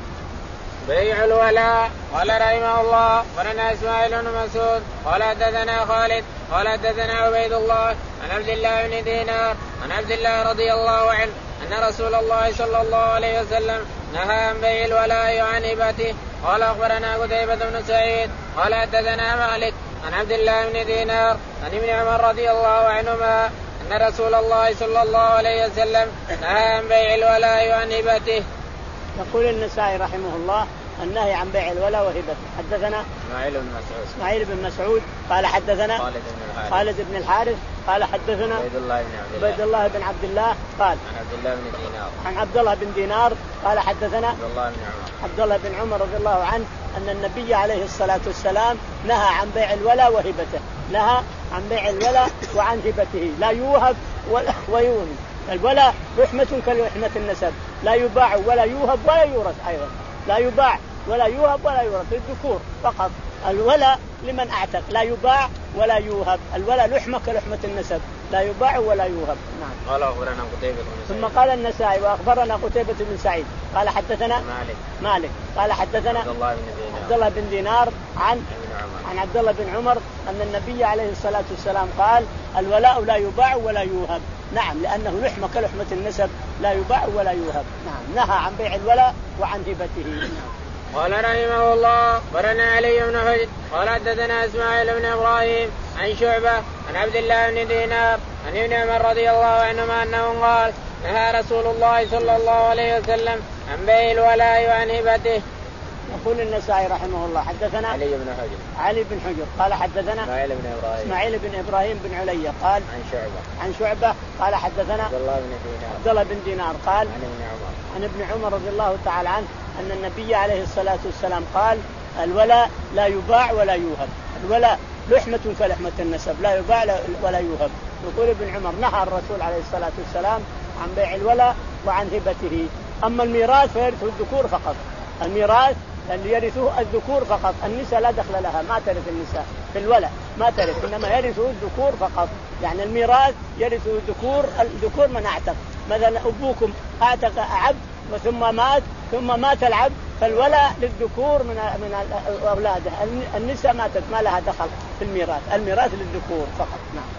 بيع الولاء. قال رحمه الله قالنا إسماعيل بن مسعود قال حدثنا خالد قال حدثنا عبيد الله عن عبد الله بن دينار عن عبد الله رضي الله عنه أن رسول الله صلى الله عليه وسلم نهى عن بيع الولاء وعن هبته. قال أخبرنا قتيبة بن سعيد قال حدثنا مالك عن عبد الله بن دينار عن ابن عمر رضي الله عنهما أن رسول الله صلى الله عليه وسلم نهى عن بيع الولاء وعن هبته. يقول النسائي رحمه الله النهي عن بيع الولاء وهبته. حدثنا إسماعيل بن مسعود إسماعيل بن مسعود قال حدثنا خالد بن الحارث خالد بن الحارث قال حدثنا عبيد الله بن عبد الله عبيد الله بن عبد الله قال عن عبد الله بن دينار عن عبد الله بن دينار قال حدثنا عبد الله بن عمر عبد الله بن عمر رضي الله عنه أن النبي عليه الصلاة والسلام نهى عن بيع الولاء وهبته، نهى عن بيع الولاء وعن هبته، لا يوهب ولا ويوهب. الولاء رحمة كرحمة النسب، لا يباع ولا يوهب ولا يورث أيضا، لا يباع ولا يوهب ولا يورث، للذكور فقط. الولاء لمن اعتق، لا يباع ولا يوهب، الولاء لحمة كلحمة النسب، لا يباع ولا يوهب. نعم. قال أخبرنا قتيبة بن سعيد ثم قال النسائي وأخبرنا قتيبة بن سعيد قال حدثنا مالك مالك قال حدثنا عبد الله بن دينار عبد الله بن دينار عن عن عبد الله بن عمر أن النبي عليه الصلاة والسلام قال الولاء لا يباع ولا يوهب. نعم، لأنه لحمة كلحمة النسب، لا يباع ولا يوهب. نعم، نهى عن بيع الولاء وعن هبته. نعم. قال رحمه الله قرنا علي بن حجر قال حدثنا اسماعيل بن ابراهيم عن شعبة عن عبد الله بن دينار عن ابن عمر رضي الله عنهما انه قال نهى رسول الله صلى الله عليه وسلم عن بيع الولاء وعن هبته. يقول النسائي رحمه الله حدثنا علي بن حجر علي بن حجر قال حدثنا اسماعيل بن ابراهيم اسماعيل بن ابراهيم بن عليا قال عن شعبة عن شعبة قال حدثنا عبد الله بن دينار عبد الله بن دينار قال عن ابن عمر عن ابن عمر رضي الله تعالى عنه أن النبي عليه الصلاة والسلام قال الولاء لا يباع ولا يوهب، الولاء لحمة كلحمة النسب، لا يباع ولا يوهب. يقول ابن عمر نهى الرسول عليه الصلاة والسلام عن بيع الولاء وعن هبته. أما الميراث فيرثه الذكور فقط، الميراث اللي يرثه الذكور فقط، النساء لا دخل لها، ما ترث النساء في الولاء، ما ترث، إنما يرثه الذكور فقط. يعني الميراث يرثه الذكور، الذكور من اعتق، مثلا أبوكم اعتق عبد ثم مات ثم مات العبد فالولاء للذكور من من أولاده، النساء ماتت ما لها دخل في الميراث، الميراث للذكور فقط. نعم.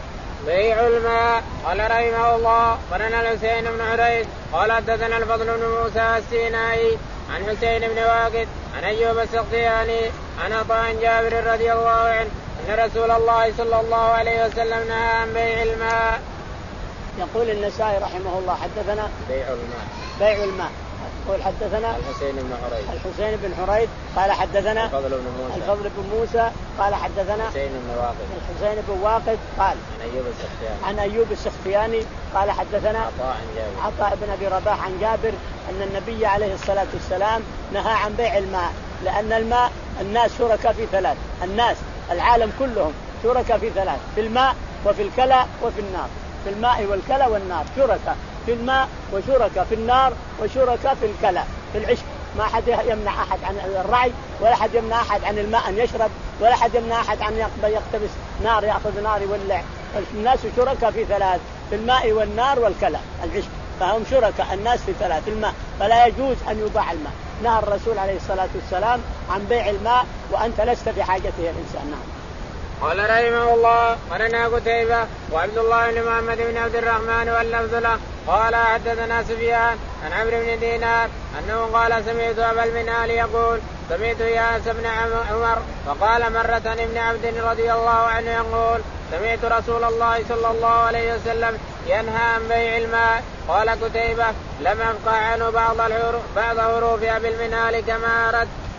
بيع الماء. قال رحمه الله قرنا الحسين بن عريس قال حدثنا الفضل بن موسى السينائي عن حسين بن واقد عن أيوب السختياني عن عطاء عن جابر رضي الله عنه أن رسول الله صلى الله عليه وسلم نهى عن بيع الماء. يقول النسائي رحمه الله حدثنا بيع الماء بيع الماء يقول حدثنا الحسين بن حريث الحسين بن حريث قال حدثنا الفضل بن موسى الفضل بن موسى قال حدثنا الحسين بن واقد الحسين بن واقد قال عن أيوب السختياني عن أيوب السختياني قال حدثنا عطاء عن جابر عطاء بن أبي رباح عن جابر أن النبي عليه الصلاة والسلام نهى عن بيع الماء، لأن الماء الناس شركاء في ثلاث، الناس العالم كلهم شركاء في ثلاث، في الماء وفي الكلى وفي النار، في الماء والكلى والنار شركاء، في الماء وشركاء في النار وشركاء في الكلى في العشب. ما حد يمنع أحد عن الرعي، ولا حد يمنع أحد عن الماء أن يشرب، ولا حد يمنع أحد عن يقتبس نار يأخذ نار يولع. الناس شركاء في ثلاث، في الماء والنار والكلى العشب، فهم شركاء الناس في ثلاث الماء، فلا يجوز أن يباع الماء. نهى الرسول عليه الصلاة والسلام عن بيع الماء وأنت لست في حاجته يا الإنسان. نعم. قال رحمه الله قرنا قتيبة وعبد الله بن محمد بن عبد الرحمن واللفظ له قال حدثنا سفيان عن عمرو بن دينار أنه قال سمعت أبا المنهال يقول سمعت ياس بن عمر وقال مرة ابن عبد رضي الله عنه يقول سمعت رسول الله صلى الله عليه وسلم ينهى عن بيع الماء. قال قتيبة لم أفقه عنه بعض الحروف بعض حروف أبي المنهال كما أردت.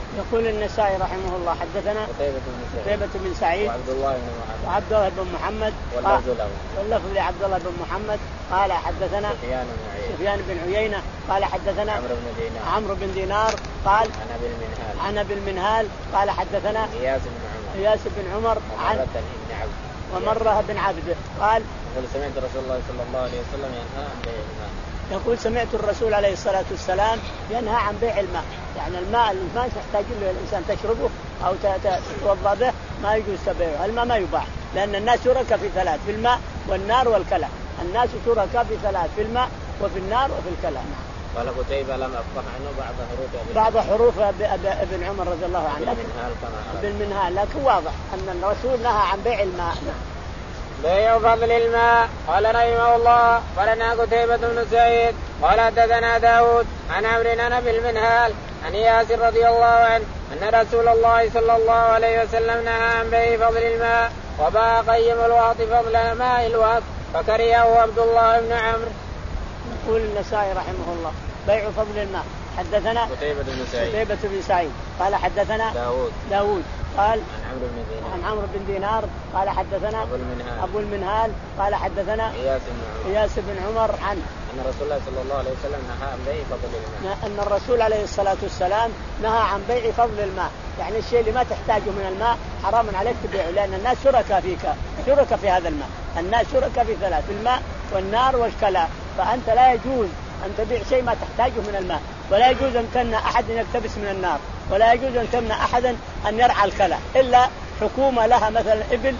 يقول النسائي رحمه الله حدثنا قتيبة بن سعيد وعبد الله بن محمد وعبد الله بن محمد واللفظ له واللفظ لعبد الله بن محمد قال حدثنا سفيان بن عيينة سفيان بن عيينة قال حدثنا عمرو بن دينار عمرو بن دينار قال عن ابي المنهال عن ابي المنهال قال حدثنا اياس بن عمر اياس بن عمر عن بن عبد ومره بن عبد قال يقول سمعت رسول الله صلى الله عليه وسلم ينهى عن بيع الماء. يقول سمعت الرسول عليه الصلاة والسلام ينهى عن بيع الماء، يعني الماء الماء تحتاج له الإنسان تشربه أو تتوضأ به ما يجوز تبيعه، الماء ما يباع لأن الناس شركاء في ثلاث في الماء والنار والكلى، الناس شركاء في ثلاث في الماء وفي النار وفي الكلى. قال قتيبة لم أفقه عنه بعض حروف بعض حروف ابن عمر رضي الله عنه بالمنهال كما بالمنهال، لكن واضح أن الرسول نهى عن بيع الماء. بيع فضل الماء. قال رحمه الله قالنا قتيبة بن سعيد قال حدثنا داود عن عمرو بن بالمنهال عن ياسر رضي الله عنه أن رسول الله صلى الله عليه وسلم نهى عن بيع فضل الماء وباع قيم الوقت فضل الماء الوقت فكرهه عبد الله بن عمرو. يقول النسائي رحمه الله بيع فضل الماء. حدثنا قتيبة بن سعيد قتيبة بن سعيد قال حدثنا داود داود قال عن عمرو بن دينار عن عمرو بن دينار قال حدثنا أبو المنهال أبو المنهال قال حدثنا إياس بن عمر إياس بن عمر عن أن رسول الله صلى الله عليه وسلم نهى عن بيع فضل الماء أن الرسول عليه الصلاة والسلام نهى عن بيع فضل الماء، يعني الشيء اللي ما تحتاجه من الماء حرام عليك تبيعه لأن الناس شركاء فيك شركاء في هذا الماء، الناس شركاء في ثلاث في الماء والنار والكلى، فأنت لا يجوز أن تبيع شيء ما تحتاجه من الماء، ولا يجوز أن تمنع أحد أن يقتبس من النار، ولا يجوز أن تمنع أحدا أن يرعى الكلى إلا حكومة لها مثلا إبل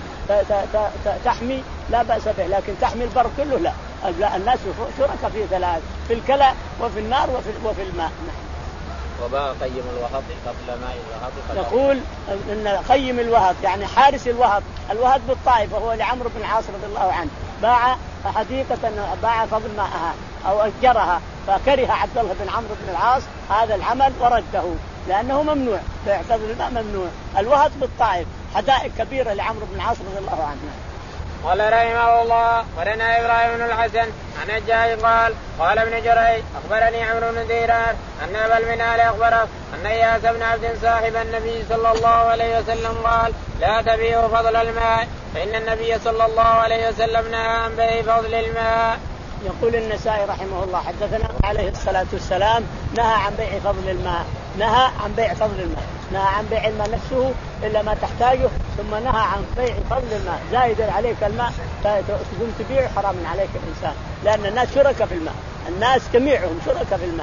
تحمي لا بأس به، لكن تحمي البر كله لا، الناس شركاء في ثلاث في الكلى وفي النار وفي, وفي الماء. وباع قيم الوهط قبل ماء الوهط. يقول ان قيم الوهط يعني حارس الوهط، الوهط بالطائف وهو لعمرو بن العاص رضي الله عنه، باع حقيقة باع فضل ماءها أو أجرها، فكره عبد الله بن عمرو بن العاص هذا العمل ورده لأنه ممنوع، بيع فضل الماء ممنوع. الوهط بالطائف حدائق كبيرة لعمرو بن العاص رضي الله عنه. قال رحمه الله قرنا إبراهيم بن الحسن عن الجاهل قال قال ابن جريج أخبرني عمرو بن دينار أن أبا المنهال أخبره أن إياس بن عبد صاحب النبي صلى الله عليه وسلم قال لا تبيعوا فضل الماء فإن النبي صلى الله عليه وسلم نهى عن بيع فضل الماء. يقول النسائي رحمه الله حدثنا عليه الصلاة والسلام نهى عن بيع فضل الماء، نهى عن بيع فضل الماء، نهى عن بيع الماء نفسه إلا ما تحتاجه، ثم نهى عن بيع فضل الماء زايد عليك الماء تقوم تبيع حرام عليك الإنسان، لأن الناس شركاء في الماء، الناس جميعهم شركاء في الماء.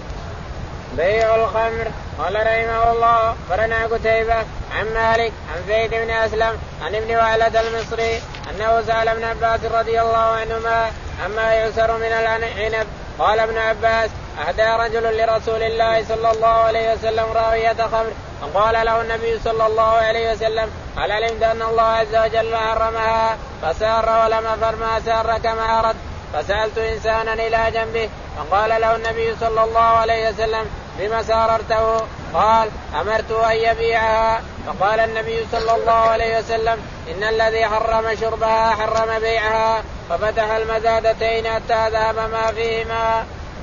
بيع الخمر. قال رحمه الله قرنا قتيبة عن مالك عن زيد بن أسلم عن ابن وعلة المصري أنه سأل ابن عباس رضي الله عنهما عما يسر من العنب. قال ابن عباس أهدى رجل لرسول الله صلى الله عليه وسلم راوية خمر، فقال له النبي صلى الله عليه وسلم هل علمت أن الله عز وجل حرمها؟ فسار ولم أفر ما سار كما أرد، فسألت إنسانا إلى جنبه فقال له النبي صلى الله عليه وسلم بما ساررته؟ قال أمرته أن يبيعها. فقال النبي صلى الله عليه وسلم إن الذي حرم شربها حرم بيعها، ففتح المزادتين حتى ذهب ما فيهما.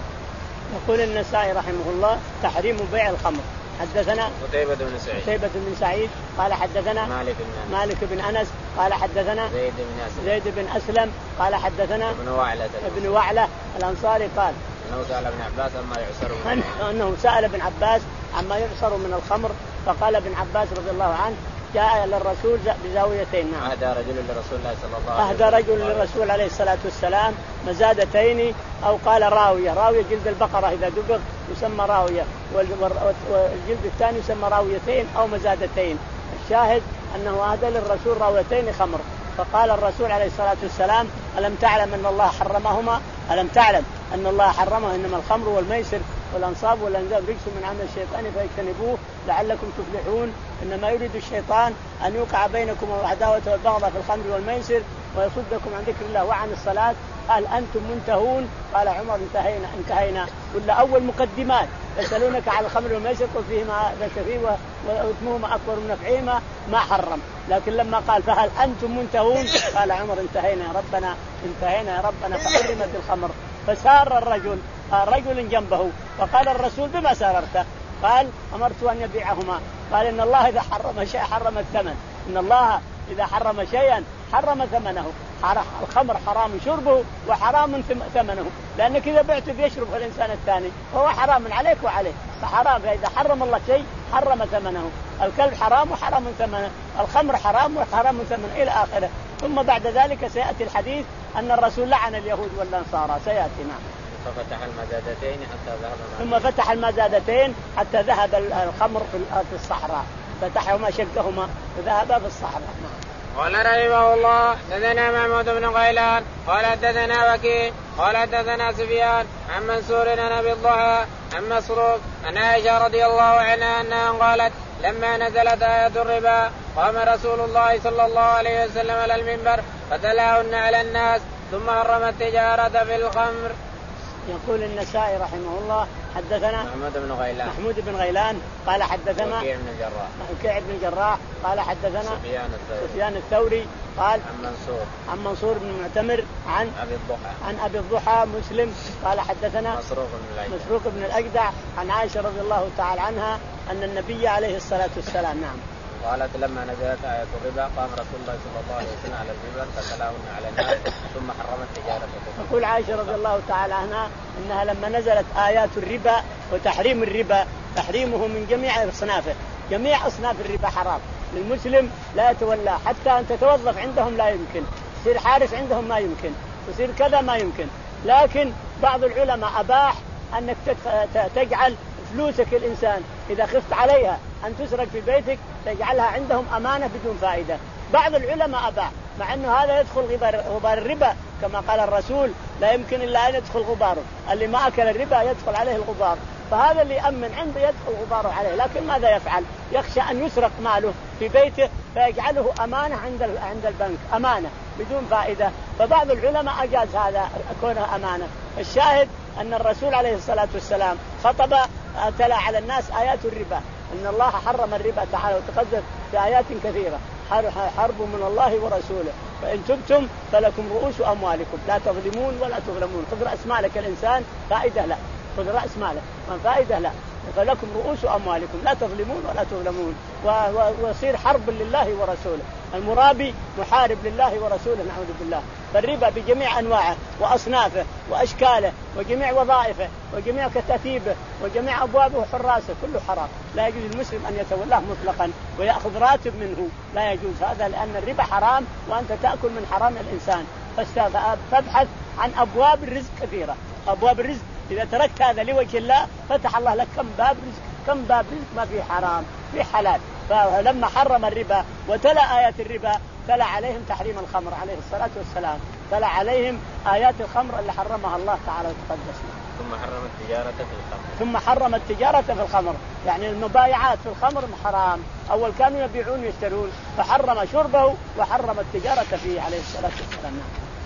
يقول النسائي رحمه الله تحريم بيع الخمر. حدثنا قتيبة بن سعيد قتيبة بن سعيد قال حدثنا مالك بن مالك بن أنس قال حدثنا زيد بن أسلم زيد بن أسلم قال حدثنا ابن وعلة ابن وعلة الأنصاري قال أنه سأل ابن عباس عما يعصر من أنه سأل ابن عباس عما يعصر من الخمر، فقال ابن عباس رضي الله عنه جاء للرسول بزاويتين. نعم. أهدى رجل لرسول الله صلى الله عليه وسلم أهدى رجل للرسول عليه الصلاة والسلام مزادتين، أو قال راوية، راوية جلد البقرة إذا دبغ يسمى راوية، والجلد الثاني يسمى راويتين أو مزادتين. الشاهد أنه أهدى للرسول راويتين خمر، فقال الرسول عليه الصلاة والسلام ألم تعلم أن الله حرمهما؟ ألم تعلم أن الله حرمه؟ إنما الخمر والميسر والأنصاب والأنزاب رجس من عمل الشيطان فاجتنبوه لعلكم تفلحون. إنما يريد الشيطان أن يوقع بينكم العداوة والبغضاء في الخمر والميسر ويصدكم عن ذكر الله وعن الصلاة. هل أنتم منتهون؟ قال عمر انتهينا انتهينا. ولا أول مقدمات يسألونك على الخمر والميسر قل فيهما بأس فيه وإثمهما أكبر من نفعهما ما حرم، لكن لما قال فهل أنتم منتهون قال عمر انتهينا يا ربنا انتهينا يا ربنا فحرمت الخمر. فسار الرجل رجل جنبه فقال الرسول بما ساررت؟ قال أمرت أن يبيعهما. قال إن الله إذا حرم شيء حرم الثمن، إن الله إذا حرم شيئا حرم ثمنه. الخمر حرام شربه وحرام ثمنه، لأنك إذا بعت بيشرب الإنسان الثاني فهو حرام عليك وعليه، فحرام. فإذا حرم الله شيء حرم ثمنه. الكلب حرام وحرام ثمنه، الخمر حرام وحرام ثمنه إلى آخره. ثم بعد ذلك سيأتي الحديث أن الرسول لعن اليهود والنصارى سيأتي. نعم. ففتح المزادتين حتى ذهب ثم فتح المزادتين حتى ذهب الخمر في الصحراء، فتحهما شقهما وذهبا في الصحراء. قال رحمه الله حدثنا محمود بن غيلان قال حدثنا وكيع قال حدثنا سفيان عن منصور عن ابي الضحى عن مسروق عن عائشة رضي الله عنها انها قالت لما نزلت آية الربا قام رسول الله صلى الله عليه وسلم على المنبر فتلاهن على الناس ثم حرم التجارة في الخمر. يقول النسائي رحمه الله حدثنا محمود بن غيلان محمود بن غيلان قال حدثنا وكيع بن الجراح وكيع بن الجراح قال حدثنا سفيان الثوري سفيان الثوري قال عن منصور عن منصور بن معتمر عن أبي الضحى عن أبي الضحى مسلم قال حدثنا مسروق بن الأجدع مسروق بن الأجدع عن عائشة رضي الله تعالى عنها أن النبي عليه الصلاة والسلام نعم قالت لما نزلت آية الربا قام رسول الله صلى الله عليه وسلم على المنبر فتلاهن على الناس ثم حرم التجارة. تقول عائشة رضي الله تعالى عنها أنها لما نزلت آيات الربا وتحريم الربا تحريمه من جميع أصنافه، جميع أصناف الربا حرام للمسلم لا يتولى، حتى أن تتوظف عندهم لا يمكن، تصير حارس عندهم ما يمكن، تصير كذا ما يمكن. لكن بعض العلماء أباح أنك تجعل فلوسك الإنسان إذا خفت عليها أن تسرق في بيتك تجعلها عندهم أمانة بدون فائدة. بعض العلماء أباح، مع أنه هذا يدخل غبار الربا كما قال الرسول لا يمكن إلا أن يدخل غباره، اللي ما أكل الربا يدخل عليه الغبار، فهذا اللي يأمن عنده يدخل غباره عليه. لكن ماذا يفعل؟ يخشى أن يسرق ماله في بيته فيجعله أمانة عند عند البنك، أمانة بدون فائدة. فبعض العلماء أجاز هذا كونها أمانة. الشاهد أن الرسول عليه الصلاة والسلام خطب تلا على الناس آيات الربا، أن الله حرم الربا تعالى وتقدم في آيات كثيرة، حرب من الله ورسوله، فإن تبتم فلكم رؤوس أموالكم لا تظلمون ولا تظلمون. خذ رأس مالك الإنسان فائدة لا، خذ رأس ماله من فائدة لا، فلكم رؤوس أموالكم لا تظلمون ولا تظلمون. ويصير حرب لله ورسوله، المرابي محارب لله ورسوله نعوذ بالله. فالربا بجميع أنواعه وأصنافه وأشكاله وجميع وظائفه وجميع كتاتيبه وجميع أبوابه وحراسه كله حرام، لا يجوز المسلم أن يتولاه مطلقا ويأخذ راتب منه، لا يجوز هذا، لأن الربا حرام وأنت تأكل من حرام الإنسان. فابحث عن أبواب الرزق كثيرة، أبواب الرزق إذا تركت هذا لوجه الله فتح الله لك كم باب رزق، كم باب رزق ما فيه حرام فيه حلال. فلما حرم الربا وتلا آيات الربا تلا عليهم تحريم الخمر عليه الصلاة والسلام، تلا عليهم آيات الخمر اللي حرمها الله تعالى وتقدس. ثم حرم التجارة في الخمر ثم حرم التجارة في الخمر، يعني المبايعات في الخمر حرام، أول كانوا يبيعون ويشترون، فحرم شربه وحرم التجارة فيه عليه الصلاة والسلام.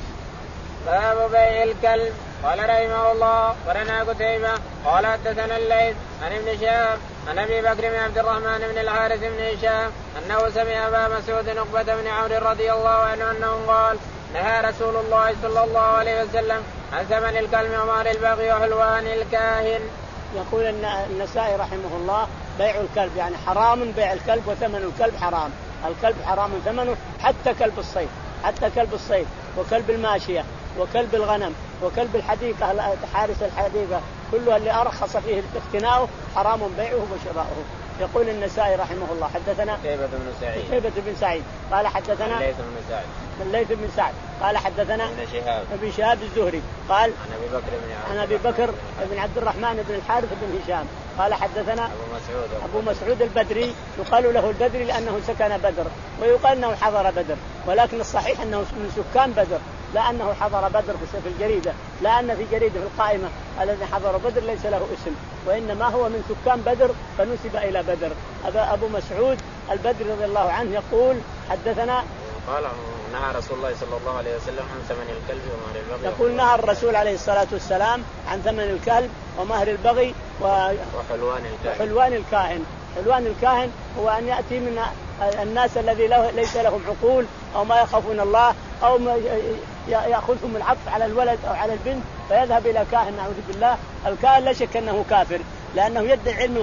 باب بيع الكلب. قال رحمه الله ورنا قتيبة قال حدثنا الليث عن ابن شهاب عن ابي بكر بن عبد الرحمن بن الحارث بن هشام انه سمع ابا مسعود عقبة بن عمرو رضي الله عنه انه قال نهى رسول الله صلى الله عليه وسلم عن ثمن الكلب ومهر البغي وحلوان الكاهن. يقول النسائي رحمه الله بيع الكلب يعني حرام بيع الكلب وثمن الكلب حرام، الكلب حرام ثمنه حتى كلب الصيد، حتى كلب الصيد وكلب الماشية وكلب الغنم وكلب الحديقة حارس الحديقة كلها اللي أرخص فيه اقتناؤه حرام بيعه وشراؤه. يقول النسائي رحمه الله حدثنا قتيبة بن سعيد قتيبة بن سعيد قال حدثنا الليث بن سعد الليث بن سعد قال حدثنا ابن شهاب ابن شهاب الزهري قال عن ابي بكر بن عن ابي بكر بن عبد الرحمن بن الحارث بن هشام قال حدثنا ابو مسعود ابو مسعود البدري، يقال له البدري لانه سكن بدر ويقال انه حضر بدر، ولكن الصحيح انه من سكان بدر، لا أنه حضر بدر في الجريدة، لا أن في جريدة في القائمة الذي حضر بدر ليس له اسم، وإنما هو من سكان بدر فنسب إلى بدر. أبو مسعود البدري رضي الله عنه يقول حدثنا قال نهى رسول الله صلى الله عليه وسلم عن ثمن الكلب ومهر البغي. يقول نهى الرسول عليه الصلاة والسلام عن ثمن الكلب ومهر البغي وحلوان الكاهن. وحلوان الكاهن. حلوان الكاهن هو أن يأتي من الناس الذي له ليس لهم عقول أو ما يخافون الله أو يأخذهم العطف على الولد أو على البنت فيذهب إلى كاهن نعوذ بالله. الكاهن لا شك أنه كافر لأنه يدعي علم الغيب،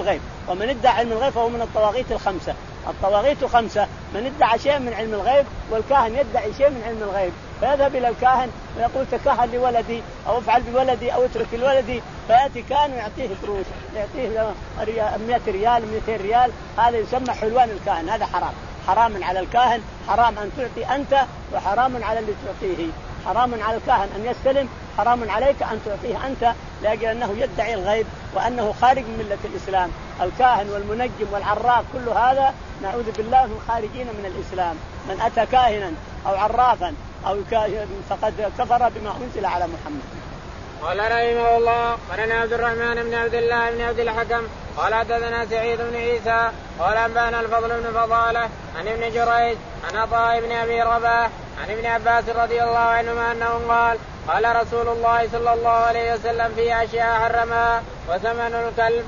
ومن ادعى علم الغيب فهو من الطواغيت الخمسة. الطواغيت خمسة: من ادعى شيء من علم الغيب، والكاهن يدعي شيء من علم الغيب فيذهب إلى الكاهن ويقول تكهن لولدي أو افعل بولدي أو اترك الولدي، فيأتي كاهن ويعطيه فلوس، يعطيه مئة ريال مئتين ريال، هذا يسمى حلوان الكاهن. هذا حرام، حرام على الكاهن، حرام أن تعطي أنت، وحرام على اللي تعطيه. حرام على الكاهن أن يستلم، حرام عليك أن تعطيه أنت، لأجل أنه يدعي الغيب وأنه خارج من ملة الإسلام. الكاهن والمنجم والعراف كل هذا نعوذ بالله من خارجين من الإسلام. من أتى كاهنا أو عرافا أو فقد كفر بما أنزل على محمد. قال رحمه الله: قال عبد الرحمن بن عبد الله بن عبد الحكم قال حدثنا سعيد بن عيسى قال أنبأنا الفضل بن فضالة عن ابن جريج عن عطاء بن أبي رباح عن ابن عباس رضي الله عنهما أنه قال: قال رسول الله صلى الله عليه وسلم في أشياء حرمها وثمن الكلب.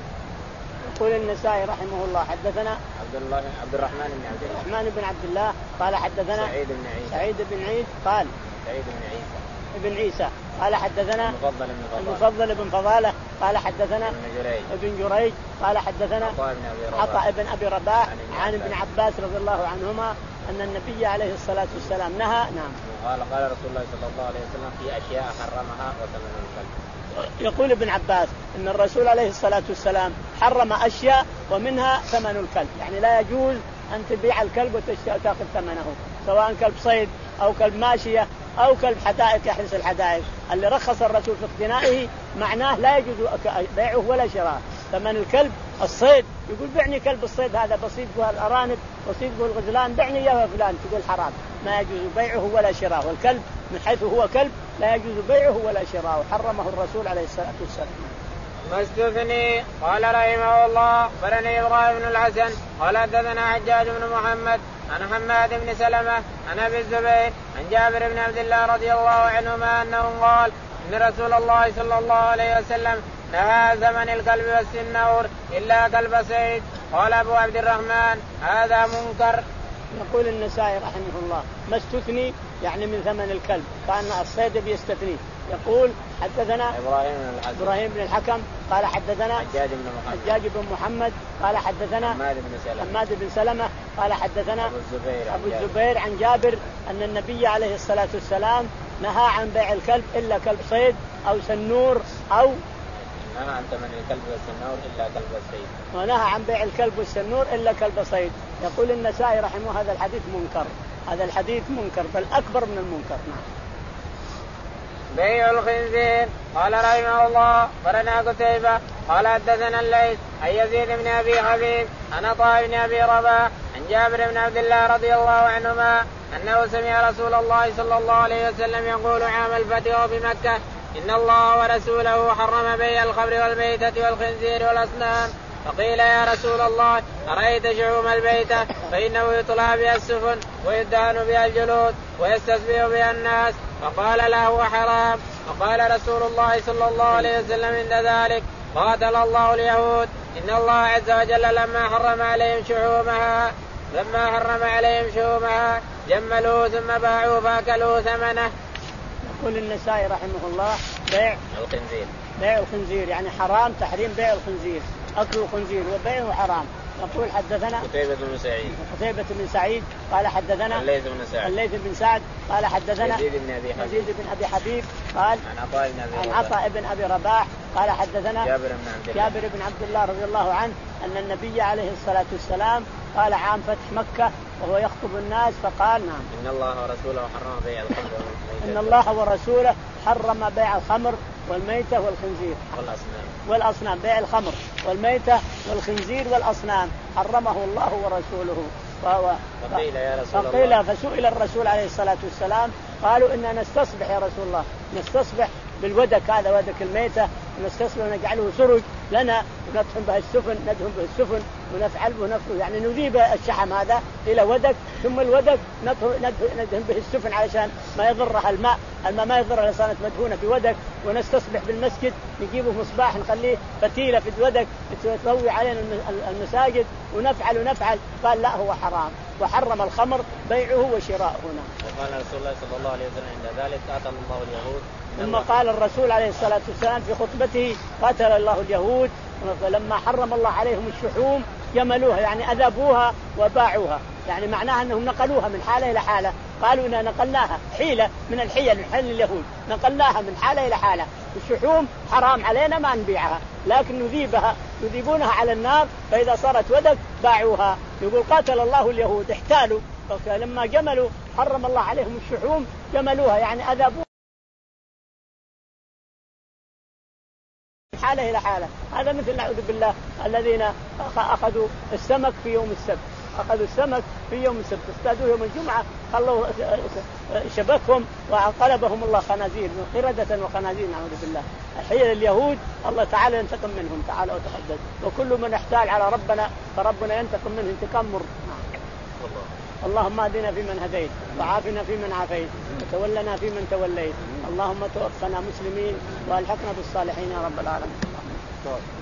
يقول النسائي رحمه الله: حدثنا عبد الله عبد الرحمن بن عبد الله الرحمن بن عبد الله قال حدثنا سعيد بن عيسى سعيد بن عيسى قال سعيد بن عيسى ابن عيسى قال حدثنا المفضل بن فضالة المفضل بن فضالة قال حدثنا ابن جريج ابن جريج قال حدثنا عطاء بن أبي رباح عن ابن عباس رضي الله عنهما أن النبي عليه الصلاة والسلام نهى. نعم. قال قال رسول الله صلى الله عليه وسلم في أشياء حرمها وثمن الكلب. يقول ابن عباس إن الرسول عليه الصلاة والسلام حرم أشياء ومنها ثمن الكلب، يعني لا يجوز أن تبيع الكلب وتأخذ ثمنه، سواء كلب صيد أو كلب ماشية أو كلب حدائق يحرس الحدائق. اللي رخص الرسول في اقتنائه معناه لا يجوز بيعه ولا شراءه. ثمن الكلب الصيد يقول بعني كلب الصيد هذا بسيط به الأرانب بسيط به الغزلان بعني إياه فلان، تقول حرام، ما يجوز بيعه ولا شراءه. والكلب من حيث هو كلب لا يجوز بيعه ولا شراءه، حرمه الرسول عليه الصلاة والسلام. ما استثني. قال رحمه الله: أخبرني إبراهيم بن الحسن قال حدثنا حجاج بن محمد عن حماد بن سلمة عن أبي الزبير عن جابر بن عبد الله رضي الله عنهما أنه قال: إن رسول الله صلى الله عليه وسلم نهى ثمن الكلب والسنور إلا كلب صيد. قال أبو عبد الرحمن: هذا منكر. يقول النسائي رحمه الله: ما استثني يعني من ثمن الكلب، كان الصيد بيستثني. يقول حدثنا إبراهيم بن الحكم إبراهيم بن الحكم قال حدثنا حجاج بن محمد حجاج بن محمد قال حدثنا حماد بن سلمة حماد بن سلمة قال حدثنا أبو الزبير أبو الزبير عن جابر أن النبي عليه الصلاة والسلام نهى عن بيع الكلب إلا كلب صيد أو سنور أو نهى عن ثمن الكلب والسنور إلا كلب الصيد ونهى عن بيع الكلب والسنور إلا كلب صيد. يقول النسائي رحمه هذا الحديث منكر، هذا الحديث منكر بل أكبر من المنكر. نعم. بيع الخنزير. قال رحمه الله: أخبرنا قتيبة قال حدثنا الليث عن يزيد بن أبي حبيب عن عطاء بن أبي رباح عن جابر بن عبد الله رضي الله عنهما أنه سمع رسول الله صلى الله عليه وسلم يقول عام الفتح بمكة: إن الله ورسوله حرم بيع الخمر والميتة والخنزير والأصنام. فقيل: يا رسول الله، أرأيت شحوم البيتة فإنه يطلع بها السفن ويدهن بها الجلود ويستسبح بها الناس. فقال: لا هو حرام. فقال رسول الله صلى الله عليه وسلم عند ذلك: قاتل الله اليهود، إن الله عز وجل لما حرم عليهم شحومها لما حرم عليهم شحومها جملوه ثم باعوا فأكلوا ثمنه. يقول النسائي رحمه الله: بيع الخنزير بيع الخنزير يعني حرام، تحريم بيع الخنزير، أكل الخنزير وبيعه حرام. يقول حدثنا قتيبة بن سعيد قتيبة بن سعيد قال حدثنا الليث بن سعد الليث بن سعد قال حدثنا يزيد بن أبي حبيب يزيد بن أبي حبيب قال عن عطاء بن أبي عن عطاء بن أبي رباح قال حدثنا جابر بن عبد الله جابر بن عبد الله رضي الله عنه أن النبي عليه الصلاة والسلام قال عام فتح مكة وهو يخطب الناس فقال: نعم، إن الله ورسوله حرم بيع الخمر والميتة إن الله ورسوله حرم بيع الخمر والميتة والخنزير والأصنام والأصنام بيع الخمر والميتة والخنزير والأصنام حرمه الله ورسوله. فقيل يا رسول الله فقيل فسئل الرسول عليه الصلاة والسلام قالوا: إننا نستصبح يا رسول الله، نستصبح بالودك، هذا ودك الميتة، نستصبح ونجعله سرج لنا ونطحن به السفن ندهن به السفن ونفعل به نفعل يعني نذيب الشحم هذا إلى ودك، ثم الودك ندهن به السفن علشان ما يضرها الماء، الماء ما يضرها صارت مدهونة بودك، ونستصبح بالمسجد نجيبه مصباح نخليه فتيلة في الودك تضوي علينا المساجد ونفعل ونفعل. قال: لا هو حرام، وحرم الخمر بيعه وشراءه. وقال رسول الله صلى الله عليه وسلم عند ذلك: قاتل الله اليهود. ثم قال الرسول عليه الصلاة والسلام في خطبته: قاتل الله اليهود، فلما حرم الله عليهم الشحوم جملوها يعني أذابوها وباعوها، يعني معناها أنهم نقلوها من حالة إلى حالة. قالوا إننا نقلناها حيلة من الحيل من حل اليهود، نقلناها من حالة إلى حالة. الشحوم حرام علينا ما نبيعها، لكن نذيبها يذيبونها على النار، فإذا صارت ودك باعوها. يقول قاتل الله اليهود احتالوا، لما جملوا حرم الله عليهم الشحوم جملوها يعني أذابوها حالة إلى حالة. هذا مثل نعوذ بالله الذين أخذوا السمك في يوم السبت، أخذوا السمك في يوم السبت اصطادوه يوم الجمعة، خلوا شبكهم وقلبهم الله خنازير قردة وخنازير نعوذ بالله. الحين اليهود الله تعالى ينتقم منهم تعالى وتقدس، وكل من احتال على ربنا فربنا ينتقم منه انتقام مر. اللهم اهدنا فيمن هديت، وعافنا فيمن عافيت، وتولنا فيمن توليت. اللهم توفنا مسلمين والحقنا بالصالحين يا رب العالمين.